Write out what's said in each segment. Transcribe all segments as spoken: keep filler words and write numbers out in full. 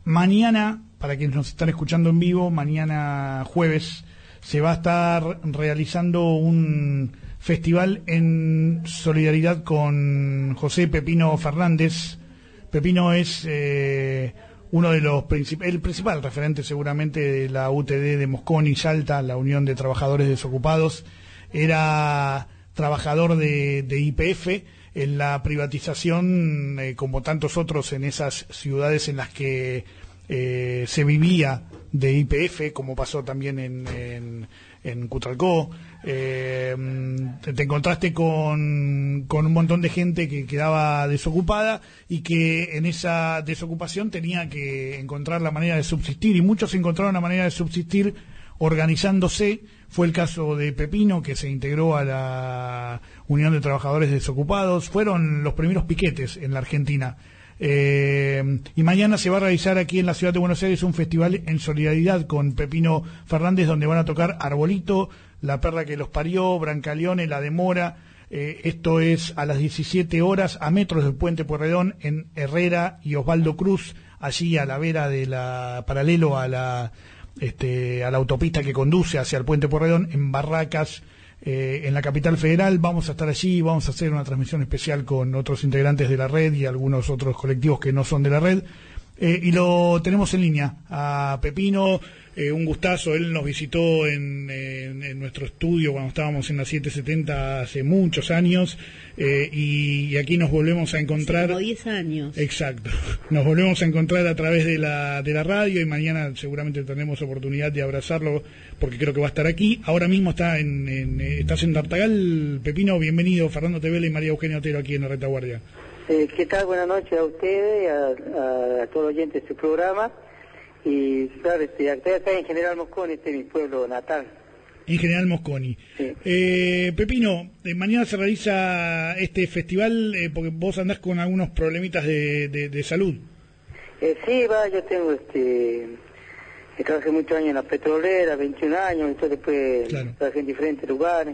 Mañana, para quienes nos están escuchando en vivo, mañana jueves se va a estar realizando un festival en solidaridad con José Pepino Fernández. Pepino es eh, uno de los principales, el principal referente seguramente de la U T D de Mosconi, Salta, la Unión de Trabajadores Desocupados. Era trabajador de, de Y P F en la privatización, eh, como tantos otros en esas ciudades en las que eh, se vivía de Y P F, como pasó también en, en, en Cutralcó. Eh, te encontraste con, con un montón de gente que quedaba desocupada y que en esa desocupación tenía que encontrar la manera de subsistir, y muchos encontraron la manera de subsistir organizándose. Fue el caso de Pepino, que se integró a la Unión de Trabajadores Desocupados. Fueron los primeros piquetes en la Argentina. Eh, y mañana se va a realizar aquí en la ciudad de Buenos Aires un festival en solidaridad con Pepino Fernández, donde van a tocar Arbolito, La Perla que los parió, Brancaleone, La Demora. Eh, esto es a las diecisiete horas, a metros del Puente Pueyrredón, en Herrera y Osvaldo Cruz, allí a la vera de la, paralelo a la Este, a la autopista que conduce hacia el Puente Pueyrredón, en Barracas, eh, en la capital federal. Vamos a estar allí, vamos a hacer una transmisión especial con otros integrantes de la red y algunos otros colectivos que no son de la red, eh, y lo tenemos en línea a Pepino. Eh, un gustazo. Él nos visitó en, en, en nuestro estudio cuando estábamos en la setecientos setenta hace muchos años, eh, y, y aquí nos volvemos a encontrar. Como diez años. Exacto. Nos volvemos a encontrar a través de la de la radio, y mañana seguramente tendremos oportunidad de abrazarlo porque creo que va a estar aquí. Ahora mismo está en, en estás en Tartagal. Pepino, bienvenido. Fernando Tevela y María Eugenia Otero aquí en la Retaguardia. Eh, ¿Qué tal? Buenas noches a ustedes y a, a, a todos los oyentes de su programa. Y claro, este, acá en General Mosconi, este es mi pueblo natal. En General Mosconi. Sí. Eh, Pepino, eh, mañana se realiza este festival, eh, porque vos andás con algunos problemitas de, de, de salud. Eh, sí, va, yo tengo, este, trabajé muchos años en la petrolera, veintiún años, entonces después claro. Trabajé en diferentes lugares.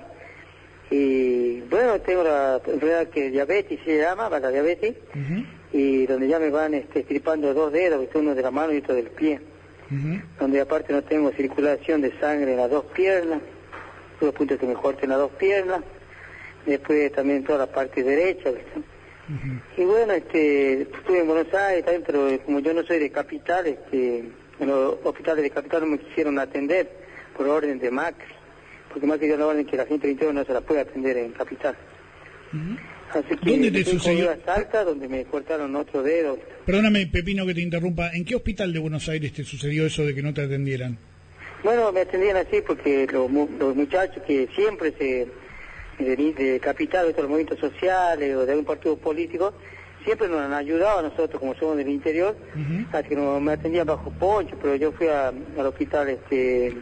Y bueno, tengo la enfermedad que diabetes se llama, la diabetes. Uh-huh. Y donde ya me van este, estripando dos dedos, uno de la mano y otro del pie, uh-huh. Donde aparte no tengo circulación de sangre en las dos piernas, los puntos que me corten las dos piernas, después también toda la parte derecha, uh-huh. Y bueno, este, estuve en Buenos Aires también, pero como yo no soy de capital, este, en los hospitales de capital no me quisieron atender por orden de Macri, porque Macri dio la orden que la gente del interior no se la puede atender en capital. Uh-huh. Así que ¿dónde te sucedió? A Salta, donde me cortaron otro dedo. Perdóname, Pepino, que te interrumpa. ¿En qué hospital de Buenos Aires te sucedió eso de que no te atendieran? Bueno, me atendían así porque los, los muchachos que siempre se de, de capital, de los movimientos sociales o de algún partido político, siempre nos han ayudado a nosotros, como somos del interior, uh-huh. Así que no, me atendían bajo poncho, pero yo fui a, al hospital, este,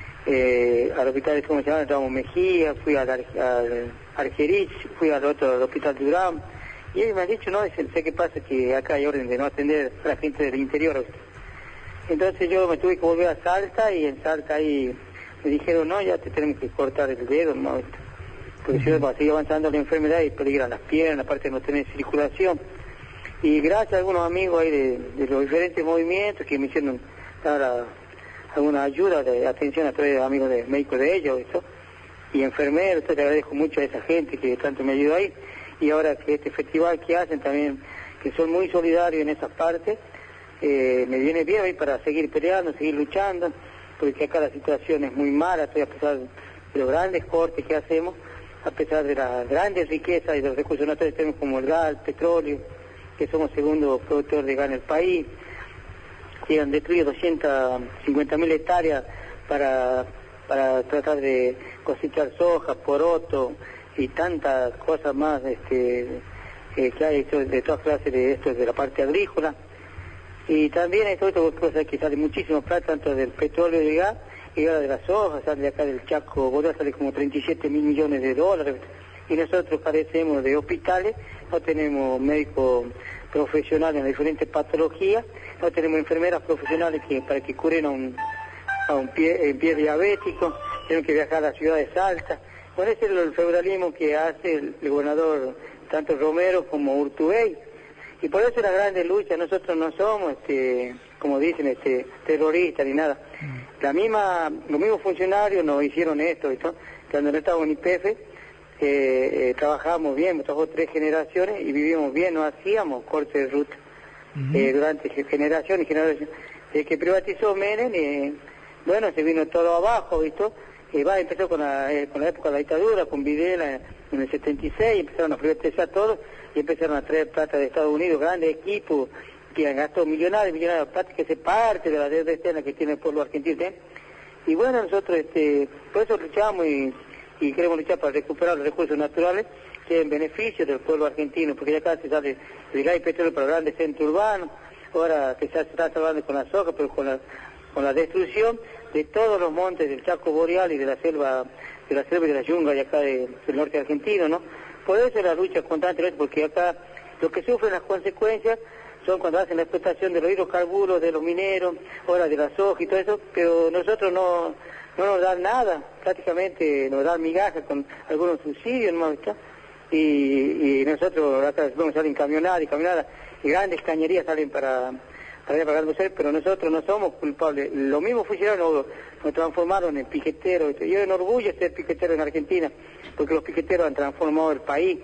eh, al hospital, ¿cómo se llama? Ramos Mejía, fui al, al Argerich, fui al otro, al hospital Durán, y ellos me han dicho, no, sé qué pasa, que acá hay orden de no atender a la gente del interior. Entonces yo me tuve que volver a Salta, y en Salta ahí me dijeron, no, ya te tenemos que cortar el dedo, ¿no? Porque uh-huh. Si va a seguir avanzando la enfermedad y peligran las piernas, aparte de no tener circulación. Y gracias a algunos amigos ahí de, de los diferentes movimientos que me hicieron dar a, alguna ayuda de atención a través de amigos de médicos de ellos, eso, y enfermeros, entonces te agradezco mucho a esa gente que tanto me ayudó ahí, y ahora que este festival que hacen también, que son muy solidarios en esas partes, eh, me viene bien hoy para seguir peleando, seguir luchando, porque acá la situación es muy mala, estoy a pesar de los grandes cortes que hacemos, a pesar de las grandes riquezas y de los recursos naturales tenemos como el gas, el petróleo, que somos segundo productor de gas en el país, que han destruido doscientas cincuenta mil hectáreas para... para tratar de cosechar soja, poroto y tantas cosas más este, eh, que hay de todas clases de esto de la parte agrícola. Y también hay todas estas cosas que sale muchísimo plata, tanto del petróleo y del gas, y ahora de la soja, sale de acá del Chaco, Bolívar, sale como treinta y siete mil millones de dólares. Y nosotros carecemos de hospitales, no tenemos médicos profesionales en diferentes patologías, no tenemos enfermeras profesionales que para que curen a un a un pie, en pie diabético, tienen que viajar a la ciudad de Salta. Bueno, ese es el feudalismo que hace el, el gobernador, tanto Romero como Urtubey, Y por eso la grande lucha, nosotros no somos, este, como dicen, este, terroristas ni nada. Mm. La misma, los mismos funcionarios nos hicieron esto, ¿no? Cuando no estábamos en I P F, eh, eh, trabajábamos bien, trabajamos tres generaciones y vivíamos bien, no hacíamos corte de ruta. Uh-huh. eh, durante generaciones y generaciones. Eh, que privatizó Menem, eh, bueno, se vino todo abajo, ¿visto? Eh, va, empezó con la, eh, con la época de la dictadura, con Videla en el setenta y seis, empezaron a privatizar todo y empezaron a traer plata de Estados Unidos, grandes equipos que han gastado millonarios, millonarios de plata, que se parte de la deuda externa que tiene el pueblo argentino, ¿eh? Y bueno, nosotros este, por eso luchamos y, y queremos luchar para recuperar los recursos naturales que en beneficio del pueblo argentino, porque ya acá se sale el gas y petróleo para grandes centros urbanos, ahora que se está trabajando con la soja, pero con la, con la destrucción de todos los montes del Chaco Boreal y de la selva, de la selva y de la yunga de acá de, del norte argentino, ¿no? Por eso es la lucha constante, porque acá lo que sufren las consecuencias son cuando hacen la explotación de los hidrocarburos, de los mineros, ahora de la soja y todo eso, pero nosotros no, no nos dan nada, prácticamente nos dan migajas con algunos subsidios, ¿no? Y, y nosotros acá vamos a salir camionadas y camionadas, y grandes cañerías salen para, para pagar los pero nosotros no somos culpables. Los mismos funcionarios nos, nos transformaron en piqueteros. Yo enorgullo ser piquetero en Argentina, porque los piqueteros han transformado el país.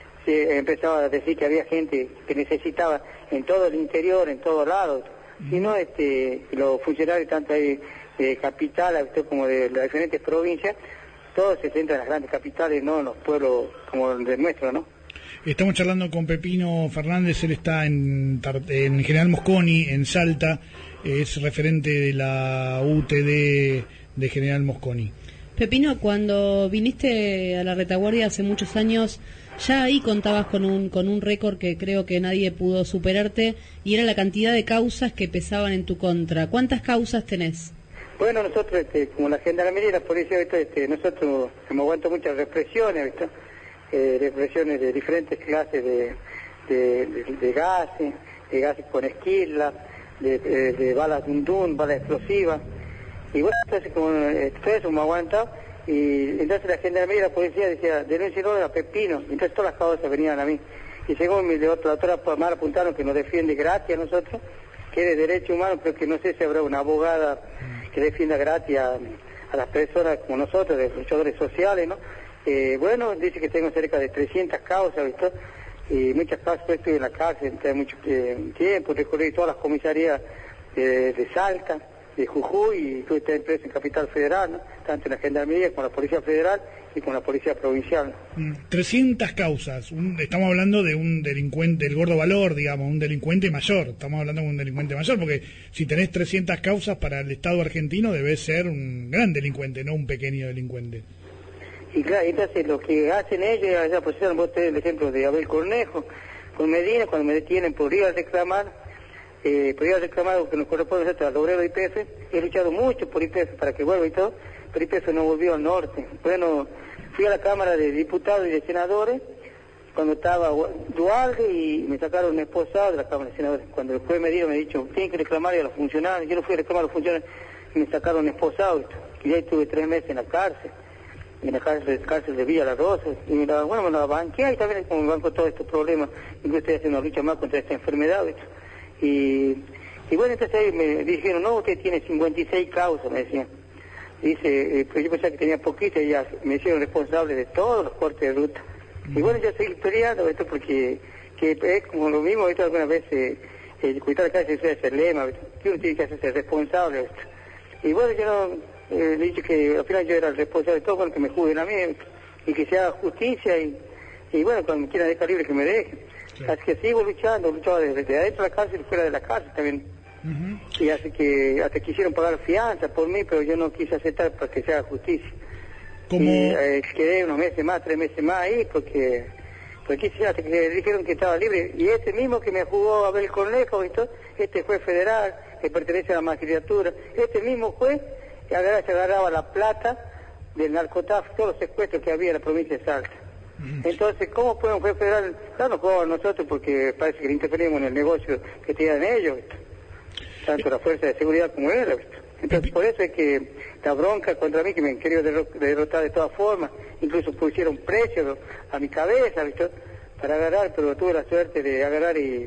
Se empezaba a decir que había gente que necesitaba en todo el interior, en todos lados, sino este, los funcionarios tanto de, de capital como de las diferentes provincias, todos se centran en las grandes capitales, no en los pueblos como el de nuestro, ¿no? Estamos charlando con Pepino Fernández, él está en, en General Mosconi, en Salta, es referente de la U T D de General Mosconi. Pepino, cuando viniste a la retaguardia hace muchos años, ya ahí contabas con un con un récord que creo que nadie pudo superarte, y era la cantidad de causas que pesaban en tu contra. ¿Cuántas causas tenés? Bueno, nosotros, este, como la gendarmería y la policía, este, nosotros hemos aguantado muchas represiones, ¿viste? Eh, represiones de diferentes clases de, de, de, de gases, de gases con esquila, de, de, de balas dundun, balas explosivas. Y bueno, entonces como eh, todo eso hemos aguantado, y entonces la gendarmería y la policía decía, denúncienlo a Pepino, entonces todas las causas venían a mí. Y según mi de otra, la doctora mal apuntaron que nos defiende gratis a nosotros, que es de derechos humanos, pero que no sé si habrá una abogada que defienda gratis a, a las personas como nosotros, de luchadores sociales, ¿no? Eh, bueno, dice que tengo cerca de trescientas causas, ¿viste? Y muchas causas, pues estuve en la cárcel, tengo mucho eh, tiempo, recorrí todas las comisarías de, de Salta, de Jujuy, y estuve también preso en Capital Federal, ¿no? Tanto en la Gendarmería como en la Policía Federal y con la Policía Provincial, ¿no? trescientas causas, un, estamos hablando de un delincuente, el gordo valor, digamos, un delincuente mayor, estamos hablando de un delincuente mayor, porque si tenés trescientas causas para el Estado argentino debes ser un gran delincuente, no un pequeño delincuente. Y claro, entonces lo que hacen ellos, ya pusieron vos tenés el ejemplo de Abel Cornejo, con Medina, cuando me detienen por ir a reclamar, eh, por ir a reclamar algo que nos corresponde a nosotros, al obrero de I P F, he luchado mucho por I P F para que vuelva y todo, pero I P F no volvió al norte. Bueno, fui a la Cámara de Diputados y de Senadores, cuando estaba Dualde, y me sacaron un esposado de la Cámara de Senadores. Cuando el juez Medina me ha dicho, tienen que reclamar a los funcionarios, yo no fui a reclamar a los funcionarios, y me sacaron un esposado, y ya estuve tres meses en la cárcel. En la cárcel, cárcel de Villa La Rosa, y me la, bueno, me la banqué, y también como me banco todos estos problemas, incluso estoy haciendo una lucha más contra esta enfermedad, ¿ves? Y, y bueno, entonces ahí me dijeron, no, usted tiene cincuenta y seis causas, me decían. Dice, eh, pues yo pensaba que tenía poquito, y ya me hicieron responsable de todos los cortes de ruta. Y bueno, yo seguí peleando, esto porque que es como lo mismo, ¿viste? Algunas veces, el cuidar de casa es el lema, ¿viste? Que uno tiene que hacerse responsable, ¿viste? Y bueno, yo no... Eh, le dije que al final yo era el responsable de todo, bueno, que me juzguen a mí y que se haga justicia, y, y bueno, cuando me quieran dejar libre que me dejen. Sí. Así que sigo luchando, luchaba desde, desde adentro de la cárcel y fuera de la cárcel también. Uh-huh. Y así que hasta quisieron pagar fianza por mí, pero yo no quise aceptar para que se haga justicia. ¿Cómo? Y eh, quedé unos meses más, tres meses más ahí, porque porque hasta que dijeron que estaba libre. Y este mismo que me jugó Abel Cornejo, ¿visto? Este juez federal que pertenece a la magistratura, este mismo juez que agarraba, se agarraba la plata del narcotráfico, todos los secuestros que había en la provincia de Salta. Entonces, ¿cómo puede un juez federal? No nos jugamos nosotros porque parece que interferimos en el negocio que tienen ellos, ¿viste? Tanto la fuerza de seguridad como él, ¿viste? Entonces, por eso es que la bronca contra mí, que me han querido derrotar de todas formas, incluso pusieron precio a mi cabeza, ¿viste? Para agarrar, pero tuve la suerte de agarrar y,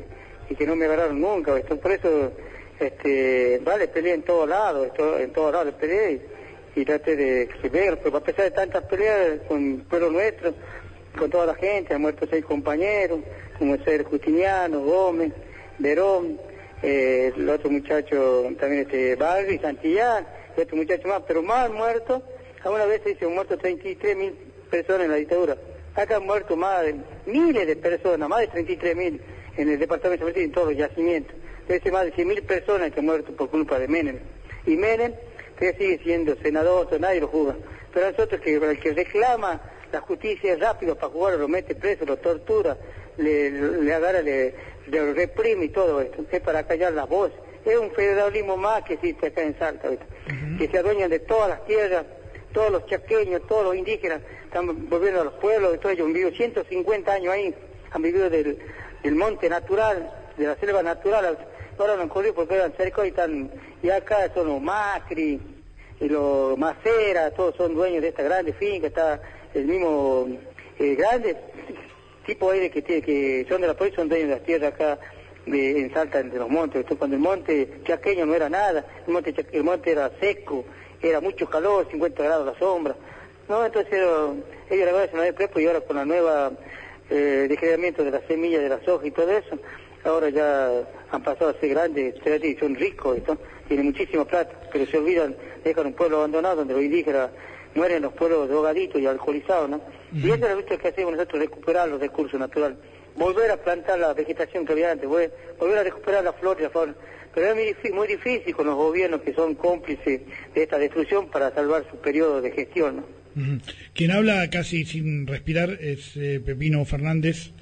y que no me agarraron nunca, ¿viste? Por eso, este, vale, peleé en todos lados, esto, en todos lados peleé y, y traté de que se vean, pero a pesar de tantas peleas con el pueblo nuestro, con toda la gente, han muerto seis compañeros, como el ser Justiniano, Gómez, Verón, eh, el otro muchacho también, este, Barri, Santillán, y otro muchacho más, pero más muertos, alguna vez se dice, han muerto treinta y tres mil personas en la dictadura. Acá han muerto más de miles de personas, más de treinta y tres mil en el departamento de en todos los yacimientos. Entonces más de cien mil personas que han muerto por culpa de Menem. Y Menem, que sigue siendo senador, nadie lo juzga. Pero nosotros, que el que reclama la justicia rápido para jugar, lo mete preso, lo tortura, le, le agarra, le, le reprime y todo esto, es para callar la voz. Es un federalismo más que existe acá en Salta, ¿viste? Uh-huh. Que se adueñan de todas las tierras, todos los chaqueños, todos los indígenas, están volviendo a los pueblos, todos ellos han vivido ciento cincuenta años ahí, han vivido del, del monte natural, de la selva natural, ahora no han corrido porque eran cerca y están, y acá son los Macri, y los Macera, todos son dueños de esta grande finca, está el mismo eh, grande tipo ahí de que, tiene, que son de la provincia, son dueños de las tierras acá de, en Salta, de los montes. Entonces, cuando el monte chaqueño no era nada, el monte, el monte era seco, era mucho calor, cincuenta grados la sombra. No, entonces ellos, ellos la verdad se nos habían prepo y ahora con la nueva eh, degeneramiento de las semillas de la soja y todo eso, ahora ya han pasado a ser grandes, son ricos, ¿no? Tienen muchísima plata, pero se olvidan, dejan un pueblo abandonado donde los indígenas mueren, los pueblos drogaditos y alcoholizados, ¿no? Uh-huh. Y esa es la lucha que hacemos nosotros, recuperar los recursos naturales, volver a plantar la vegetación que había antes, volver, volver a recuperar la flora y la fauna. Pero es muy difícil, muy difícil con los gobiernos que son cómplices de esta destrucción para salvar su periodo de gestión, ¿no? Uh-huh. Quien habla casi sin respirar es eh, Pepino Fernández,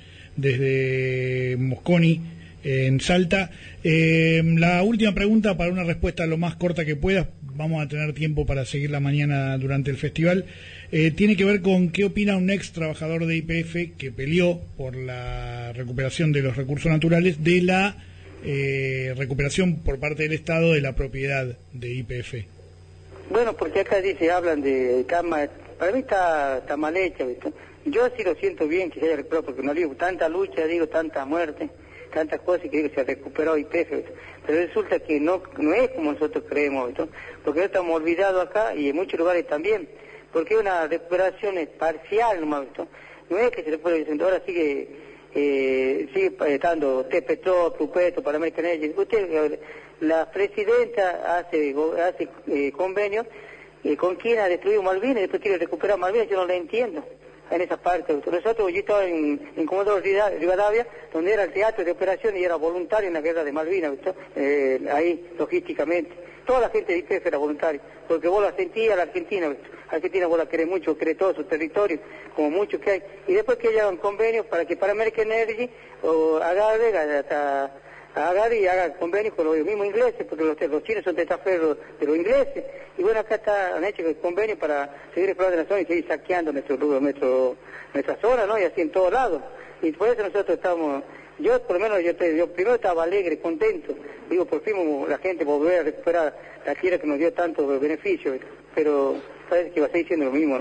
desde Mosconi, eh, en Salta. Eh, la última pregunta, para una respuesta lo más corta que puedas, vamos a tener tiempo para seguir la mañana durante el festival, eh, tiene que ver con qué opina un ex trabajador de Y P F que peleó por la recuperación de los recursos naturales, de la eh, recuperación por parte del Estado de la propiedad de Y P F. Bueno, porque acá dice, hablan de cama, para mí está, está mal hecha, ¿viste? Yo sí lo siento bien que se haya recuperado, porque no digo tanta lucha, digo tanta muerte, tantas cosas, y que digo que se ha recuperado Y P F, ¿viste? Pero resulta que no no es como nosotros creemos, ¿viste? Porque no estamos olvidados acá y en muchos lugares también, porque es una recuperación parcial nomás, ¿viste? No es que se recupere, ahora sigue eh, sigue estando T-Petro, Trupeto, Panamerican Energy. Usted, la presidenta hace, hace eh, convenios eh, con quien ha destruido Malvinas y después quiere recuperar Malvinas, yo no la entiendo en esa parte. Nosotros, yo estaba en, en Comodoro Rivadavia, donde era el teatro de operaciones y era voluntario en la guerra de Malvinas, eh, ahí logísticamente. Toda la gente de I P F era voluntaria, porque vos la sentías, la Argentina, ¿viste? Argentina vos la querés mucho, querés todo su territorio, como mucho que hay. Y después que hagan convenios para que Panamerican Energy o agarre hasta agarre y haga convenios con los mismos ingleses, porque los, los chinos son testaferros de los ingleses. Y bueno, acá está, han hecho convenios para seguir explorando la zona y seguir saqueando nuestro, nuestro, nuestra zona, ¿no? Y así en todos lados. Y por eso nosotros estamos, yo por lo menos, yo, te, yo primero estaba alegre, contento. Digo, por fin la gente volver a recuperar la tierra que nos dio tantos beneficios, pero parece que va a seguir siendo lo mismo, ¿no?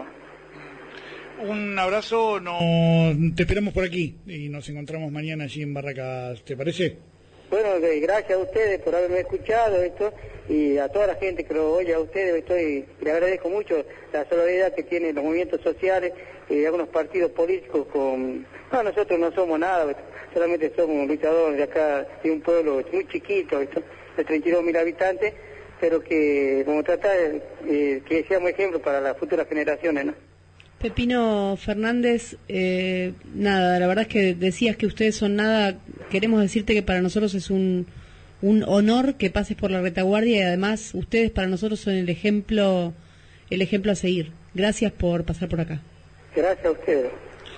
Un abrazo, no, te esperamos por aquí y nos encontramos mañana allí en Barracas, ¿te parece? Bueno, gracias a ustedes por haberme escuchado esto y a toda la gente que lo oye a ustedes, estoy, le agradezco mucho la solidaridad que tienen los movimientos sociales y algunos partidos políticos con... No, nosotros no somos nada, solamente somos luchadores de acá, de un pueblo muy chiquito, ¿viste? De treinta y dos mil habitantes, pero que como tratar eh, que seamos ejemplo para las futuras generaciones, ¿no? Pepino Fernández, eh, nada, la verdad es que decías que ustedes son nada, queremos decirte que para nosotros es un, un honor que pases por la retaguardia y además ustedes para nosotros son el ejemplo, el ejemplo a seguir. Gracias por pasar por acá. Gracias a ustedes.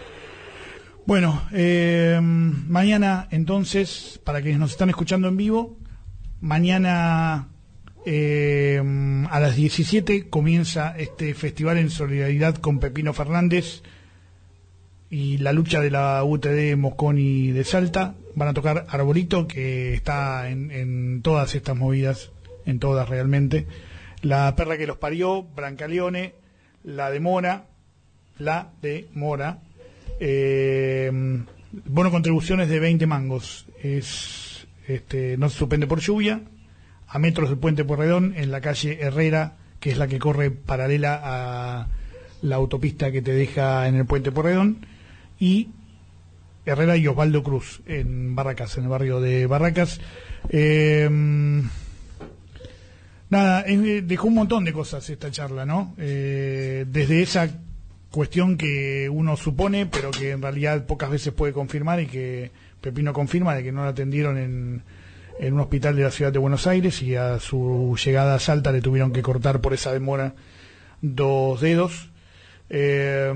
Bueno, eh, mañana entonces, para quienes nos están escuchando en vivo, mañana... Eh, a las diecisiete comienza este festival en solidaridad con Pepino Fernández y la lucha de la U T D Mosconi de Salta. Van a tocar Arbolito, que está en, en todas estas movidas, en todas realmente. La Perra que los parió, Brancaleone, la de Mora, la de Mora. Eh, bono contribuciones de veinte mangos. Es este, no se suspende por lluvia, a metros del puente Pueyrredón, en la calle Herrera, que es la que corre paralela a la autopista que te deja en el puente Pueyrredón, y Herrera y Osvaldo Cruz, en Barracas, en el barrio de Barracas. Eh, nada, eh, dejó un montón de cosas esta charla, ¿no? Eh, desde esa cuestión que uno supone, pero que en realidad pocas veces puede confirmar, y que Pepino confirma, de que no la atendieron en, en un hospital de la ciudad de Buenos Aires, y a su llegada a Salta le tuvieron que cortar por esa demora dos dedos, eh,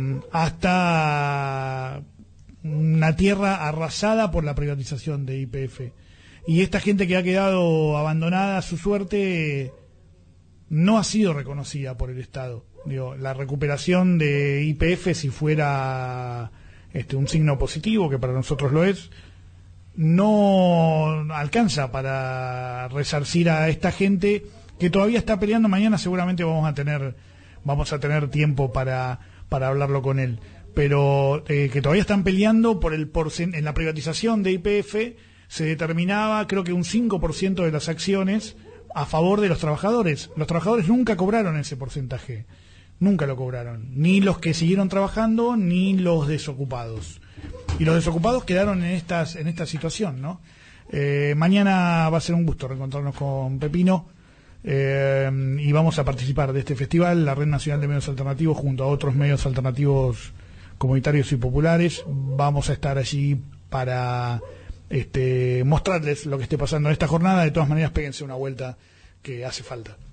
hasta una tierra arrasada por la privatización de Y P F. Y esta gente que ha quedado abandonada a su suerte no ha sido reconocida por el Estado. Digo, la recuperación de Y P F, si fuera este, un signo positivo, que para nosotros lo es, no alcanza para resarcir a esta gente que todavía está peleando. Mañana seguramente vamos a tener vamos a tener tiempo para para hablarlo con él, pero eh, que todavía están peleando por el porcent- en la privatización de Y P F se determinaba, creo que un cinco por ciento de las acciones a favor de los trabajadores. Los trabajadores nunca cobraron ese porcentaje, nunca lo cobraron, ni los que siguieron trabajando, ni los desocupados. Y los desocupados quedaron en estas en esta situación, ¿no? Eh, mañana va a ser un gusto reencontrarnos con Pepino, eh, y vamos a participar de este festival, la Red Nacional de Medios Alternativos, junto a otros medios alternativos comunitarios y populares. Vamos a estar allí para este, mostrarles lo que esté pasando en esta jornada. De todas maneras, péguense una vuelta, que hace falta.